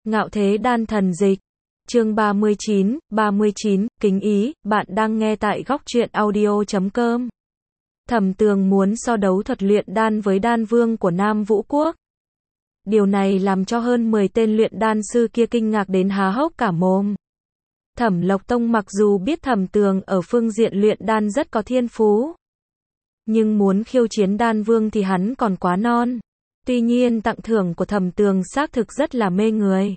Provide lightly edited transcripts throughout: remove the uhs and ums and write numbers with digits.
Ngạo Thế Đan Thần Dịch. Chương 39, kính ý, bạn đang nghe tại góc truyện audio.com. Thẩm Tường muốn so đấu thuật luyện đan với đan vương của Nam Vũ Quốc. Điều này làm cho hơn 10 tên luyện đan sư kia kinh ngạc đến há hốc cả mồm. Thẩm Lộc Tông mặc dù biết Thẩm Tường ở phương diện luyện đan rất có thiên phú, nhưng muốn khiêu chiến đan vương thì hắn còn quá non. Tuy nhiên tặng thưởng của Thẩm Tường xác thực rất là mê người.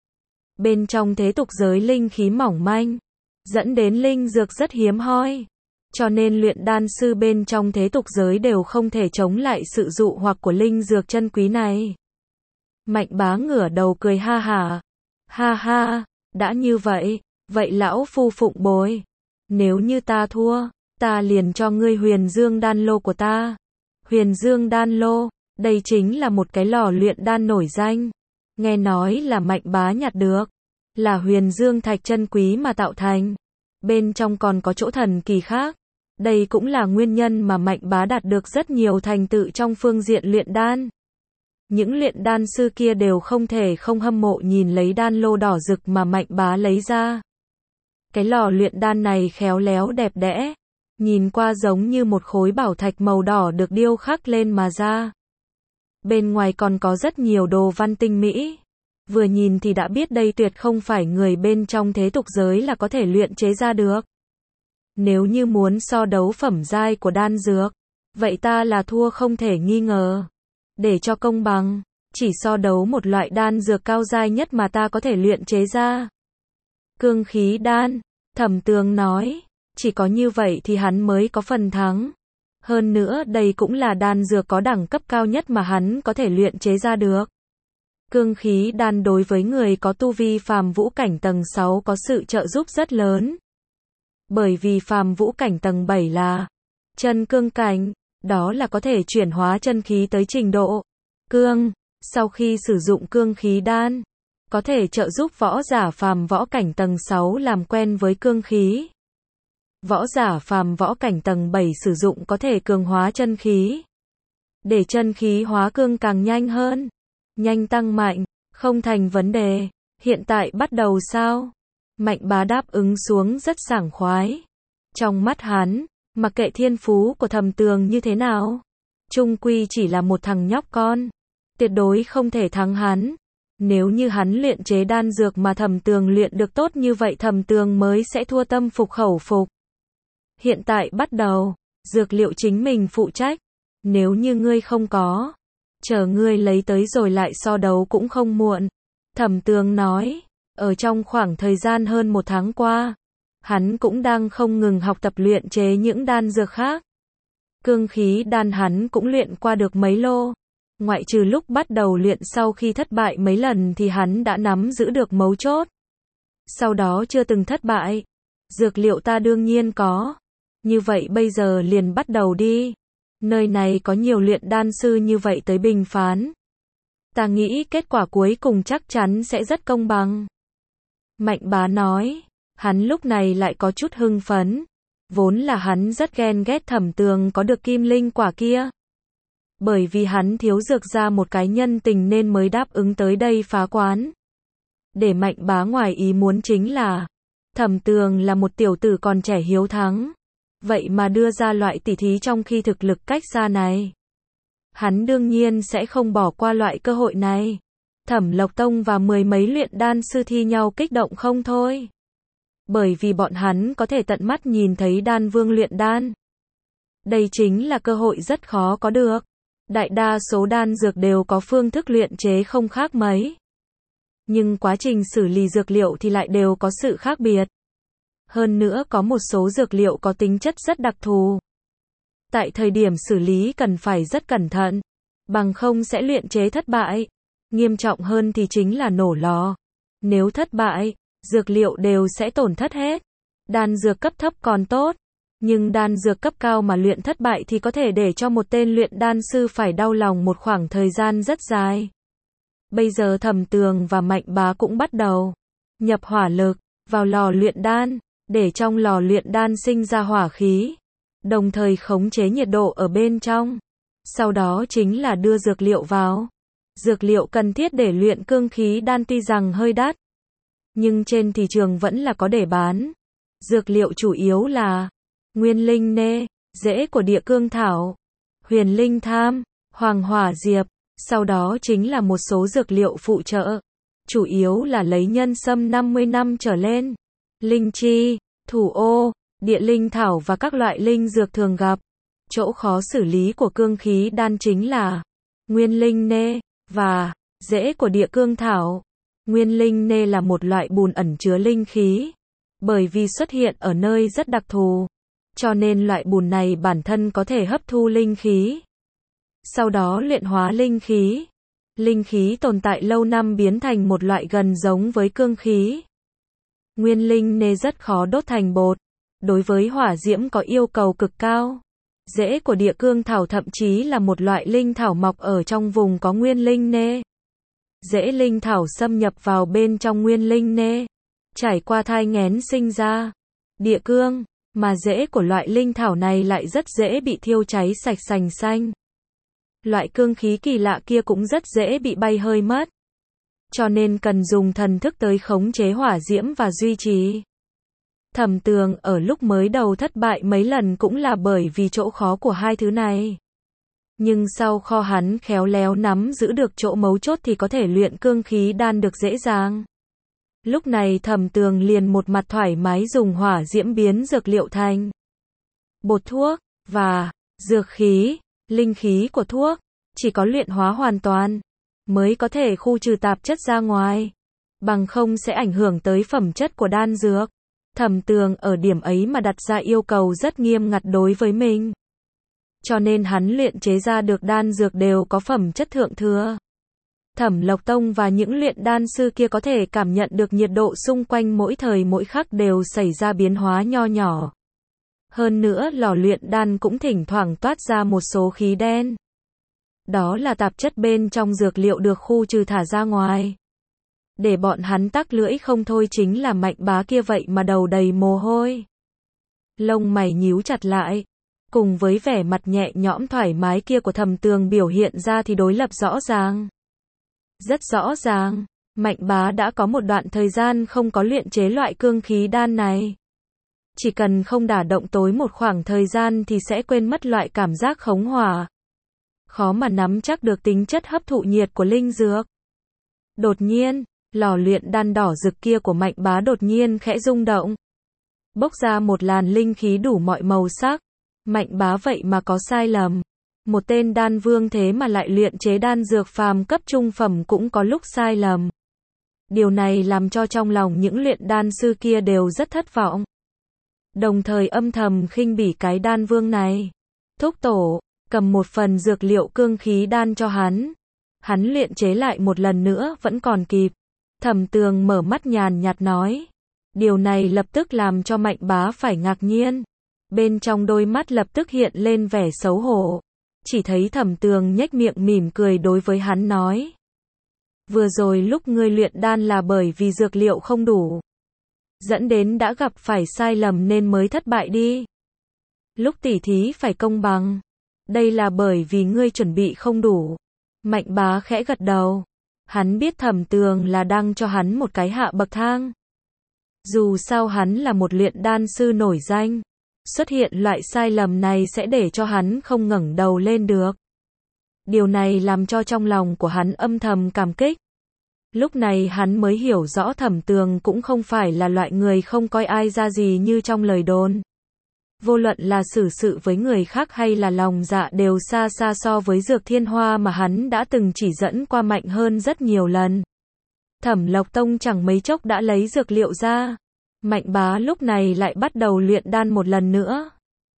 Bên trong thế tục giới linh khí mỏng manh, dẫn đến linh dược rất hiếm hoi. Cho nên luyện đan sư bên trong thế tục giới đều không thể chống lại sự dụ hoặc của linh dược chân quý này. Mạnh Bá ngửa đầu cười ha hả. Ha ha, đã như vậy, vậy lão phu phụng bồi. Nếu như ta thua, ta liền cho ngươi Huyền Dương đan lô của ta. Huyền Dương đan lô, đây chính là một cái lò luyện đan nổi danh. Nghe nói là Mạnh Bá nhặt được, là Huyền Dương thạch chân quý mà tạo thành. Bên trong còn có chỗ thần kỳ khác. Đây cũng là nguyên nhân mà Mạnh Bá đạt được rất nhiều thành tựu trong phương diện luyện đan. Những luyện đan sư kia đều không thể không hâm mộ nhìn lấy đan lô đỏ rực mà Mạnh Bá lấy ra. Cái lò luyện đan này khéo léo đẹp đẽ, nhìn qua giống như một khối bảo thạch màu đỏ được điêu khắc lên mà ra. Bên ngoài còn có rất nhiều đồ văn tinh mỹ. Vừa nhìn thì đã biết đây tuyệt không phải người bên trong thế tục giới là có thể luyện chế ra được. Nếu như muốn so đấu phẩm giai của đan dược, vậy ta là thua không thể nghi ngờ. Để cho công bằng, chỉ so đấu một loại đan dược cao giai nhất mà ta có thể luyện chế ra. Cương khí đan, Thẩm Tường nói, chỉ có như vậy thì hắn mới có phần thắng. Hơn nữa đây cũng là đan dược có đẳng cấp cao nhất mà hắn có thể luyện chế ra được. Cương khí đan đối với người có tu vi phàm vũ cảnh tầng 6 có sự trợ giúp rất lớn. Bởi vì phàm vũ cảnh tầng 7 là chân cương cảnh, đó là có thể chuyển hóa chân khí tới trình độ cương. Sau khi sử dụng cương khí đan, có thể trợ giúp võ giả phàm võ cảnh tầng 6 làm quen với cương khí. Võ giả phàm võ cảnh tầng 7 sử dụng có thể cường hóa chân khí, để chân khí hóa cương càng nhanh hơn, nhanh tăng mạnh, không thành vấn đề. Hiện tại bắt đầu sao? Mạnh Bá đáp ứng xuống rất sảng khoái. Trong mắt hắn, mặc kệ thiên phú của Thẩm Tường như thế nào, chung quy chỉ là một thằng nhóc con, tuyệt đối không thể thắng hắn. Nếu như hắn luyện chế đan dược mà Thẩm Tường luyện được tốt như vậy, Thẩm Tường mới sẽ thua tâm phục khẩu phục. Hiện tại bắt đầu, dược liệu chính mình phụ trách. Nếu như ngươi không có, chờ ngươi lấy tới rồi lại so đấu cũng không muộn. Thẩm Tường nói, ở trong khoảng thời gian hơn 1 tháng qua, hắn cũng đang không ngừng học tập luyện chế những đan dược khác. Cương khí đan hắn cũng luyện qua được mấy lô. Ngoại trừ lúc bắt đầu luyện sau khi thất bại mấy lần thì hắn đã nắm giữ được mấu chốt. Sau đó chưa từng thất bại. Dược liệu ta đương nhiên có. Như vậy bây giờ liền bắt đầu đi. Nơi này có nhiều luyện đan sư như vậy tới bình phán. Ta nghĩ kết quả cuối cùng chắc chắn sẽ rất công bằng. Mạnh Bá nói, hắn lúc này lại có chút hưng phấn. Vốn là hắn rất ghen ghét Thẩm Tường có được kim linh quả kia. Bởi vì hắn thiếu dược ra một cái nhân tình nên mới đáp ứng tới đây phá quán. Để Mạnh Bá ngoài ý muốn chính là, Thẩm Tường là một tiểu tử còn trẻ hiếu thắng. Vậy mà đưa ra loại tỉ thí trong khi thực lực cách xa này. Hắn đương nhiên sẽ không bỏ qua loại cơ hội này. Thẩm Lộc Tông và 10 mấy luyện đan sư thi nhau kích động không thôi. Bởi vì bọn hắn có thể tận mắt nhìn thấy đan vương luyện đan. Đây chính là cơ hội rất khó có được. Đại đa số đan dược đều có phương thức luyện chế không khác mấy. Nhưng quá trình xử lý dược liệu thì lại đều có sự khác biệt. Hơn nữa có một số dược liệu có tính chất rất đặc thù. Tại thời điểm xử lý cần phải rất cẩn thận, bằng không sẽ luyện chế thất bại. Nghiêm trọng hơn thì chính là nổ lò. Nếu thất bại, dược liệu đều sẽ tổn thất hết. Đan dược cấp thấp còn tốt, nhưng đan dược cấp cao mà luyện thất bại thì có thể để cho một tên luyện đan sư phải đau lòng một khoảng thời gian rất dài. Bây giờ Thẩm Tường và Mạnh Bá cũng bắt đầu nhập hỏa lực vào lò luyện đan, để trong lò luyện đan sinh ra hỏa khí, đồng thời khống chế nhiệt độ ở bên trong. Sau đó chính là đưa dược liệu vào. Dược liệu cần thiết để luyện cương khí đan tuy rằng hơi đắt, nhưng trên thị trường vẫn là có để bán. Dược liệu chủ yếu là nguyên linh nê, rễ của địa cương thảo, huyền linh tham, hoàng hỏa diệp, sau đó chính là một số dược liệu phụ trợ, chủ yếu là lấy nhân sâm 50 năm trở lên, linh chi, thủ ô, địa linh thảo và các loại linh dược thường gặp. Chỗ khó xử lý của cương khí đan chính là nguyên linh nê và rễ của địa cương thảo. Nguyên linh nê là một loại bùn ẩn chứa linh khí, bởi vì xuất hiện ở nơi rất đặc thù, cho nên loại bùn này bản thân có thể hấp thu linh khí, sau đó luyện hóa linh khí. Linh khí tồn tại lâu năm biến thành một loại gần giống với cương khí. Nguyên linh nê rất khó đốt thành bột, đối với hỏa diễm có yêu cầu cực cao. Rễ của địa cương thảo thậm chí là một loại linh thảo mọc ở trong vùng có nguyên linh nê. Rễ linh thảo xâm nhập vào bên trong nguyên linh nê, trải qua thai nghén sinh ra địa cương, mà rễ của loại linh thảo này lại rất dễ bị thiêu cháy sạch sành xanh. Loại cương khí kỳ lạ kia cũng rất dễ bị bay hơi mất, cho nên cần dùng thần thức tới khống chế hỏa diễm và duy trì. Thẩm Tường ở lúc mới đầu thất bại mấy lần cũng là bởi vì chỗ khó của hai thứ này. Nhưng sau kho hắn khéo léo nắm giữ được chỗ mấu chốt thì có thể luyện cương khí đan được dễ dàng. Lúc này Thẩm Tường liền một mặt thoải mái dùng hỏa diễm biến dược liệu thành bột thuốc và dược khí. Linh khí của thuốc chỉ có luyện hóa hoàn toàn mới có thể khu trừ tạp chất ra ngoài, bằng không sẽ ảnh hưởng tới phẩm chất của đan dược. Thẩm Tường ở điểm ấy mà đặt ra yêu cầu rất nghiêm ngặt đối với mình, cho nên hắn luyện chế ra được đan dược đều có phẩm chất thượng thừa. Thẩm Lộc Tông và những luyện đan sư kia có thể cảm nhận được nhiệt độ xung quanh mỗi thời mỗi khắc đều xảy ra biến hóa nho nhỏ. Hơn nữa lò luyện đan cũng thỉnh thoảng toát ra một số khí đen. Đó là tạp chất bên trong dược liệu được khu trừ thả ra ngoài. Để bọn hắn tắc lưỡi không thôi chính là Mạnh Bá kia vậy mà đầu đầy mồ hôi. Lông mày nhíu chặt lại, cùng với vẻ mặt nhẹ nhõm thoải mái kia của Thẩm Tường biểu hiện ra thì đối lập rõ ràng. Rất rõ ràng, Mạnh Bá đã có một đoạn thời gian không có luyện chế loại cương khí đan này. Chỉ cần không đả động tối một khoảng thời gian thì sẽ quên mất loại cảm giác khống hỏa. Khó mà nắm chắc được tính chất hấp thụ nhiệt của linh dược. Đột nhiên, lò luyện đan đỏ rực kia của Mạnh Bá đột nhiên khẽ rung động. Bốc ra một làn linh khí đủ mọi màu sắc. Mạnh Bá vậy mà có sai lầm. Một tên đan vương thế mà lại luyện chế đan dược phàm cấp trung phẩm cũng có lúc sai lầm. Điều này làm cho trong lòng những luyện đan sư kia đều rất thất vọng. Đồng thời âm thầm khinh bỉ cái đan vương này. Thúc tổ, cầm một phần dược liệu cương khí đan cho hắn. Hắn luyện chế lại một lần nữa vẫn còn kịp. Thẩm Tường mở mắt nhàn nhạt nói. Điều này lập tức làm cho Mạnh Bá phải ngạc nhiên. Bên trong đôi mắt lập tức hiện lên vẻ xấu hổ. Chỉ thấy Thẩm Tường nhếch miệng mỉm cười đối với hắn nói. Vừa rồi lúc ngươi luyện đan là bởi vì dược liệu không đủ, dẫn đến đã gặp phải sai lầm nên mới thất bại đi. Lúc tỉ thí phải công bằng. Đây là bởi vì ngươi chuẩn bị không đủ. Mạnh Bá khẽ gật đầu. Hắn biết Thẩm Tường là đang cho hắn một cái hạ bậc thang. Dù sao hắn là một luyện đan sư nổi danh. Xuất hiện loại sai lầm này sẽ để cho hắn không ngẩng đầu lên được. Điều này làm cho trong lòng của hắn âm thầm cảm kích. Lúc này hắn mới hiểu rõ Thẩm Tường cũng không phải là loại người không coi ai ra gì như trong lời đồn. Vô luận là xử sự với người khác hay là lòng dạ đều xa xa so với Dược Thiên Hoa mà hắn đã từng chỉ dẫn qua mạnh hơn rất nhiều lần. Thẩm Lộc Tông chẳng mấy chốc đã lấy dược liệu ra. Mạnh Bá lúc này lại bắt đầu luyện đan một lần nữa.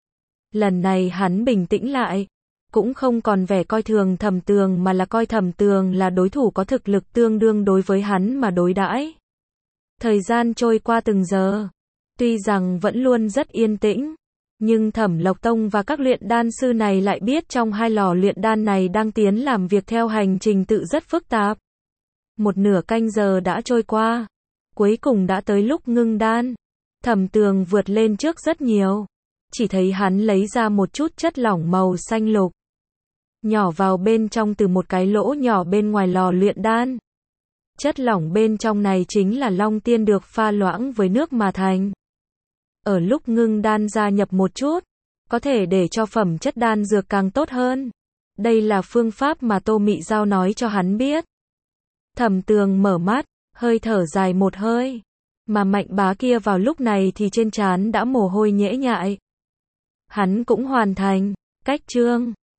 Lần này hắn bình tĩnh lại, cũng không còn vẻ coi thường Thẩm Tường mà là coi Thẩm Tường là đối thủ có thực lực tương đương đối với hắn mà đối đãi. Thời gian trôi qua từng giờ, tuy rằng vẫn luôn rất yên tĩnh, nhưng Thẩm Lộc Tông và các luyện đan sư này lại biết trong hai lò luyện đan này đang tiến làm việc theo hành trình tự rất phức tạp. Một nửa canh giờ đã trôi qua, cuối cùng đã tới lúc ngưng đan. Thẩm Tường vượt lên trước rất nhiều, chỉ thấy hắn lấy ra một chút chất lỏng màu xanh lục. nhỏ vào bên trong từ một cái lỗ nhỏ bên ngoài lò luyện đan. Chất lỏng bên trong này chính là long tiên được pha loãng với nước mà thành. Ở lúc ngưng đan gia nhập một chút, có thể để cho phẩm chất đan dược càng tốt hơn. Đây là phương pháp mà Tô Mị Giao nói cho hắn biết. Thẩm Tường mở mắt, hơi thở dài một hơi. Mà Mạnh Bá kia vào lúc này thì trên trán đã mồ hôi nhễ nhại. Hắn cũng hoàn thành. Cách chương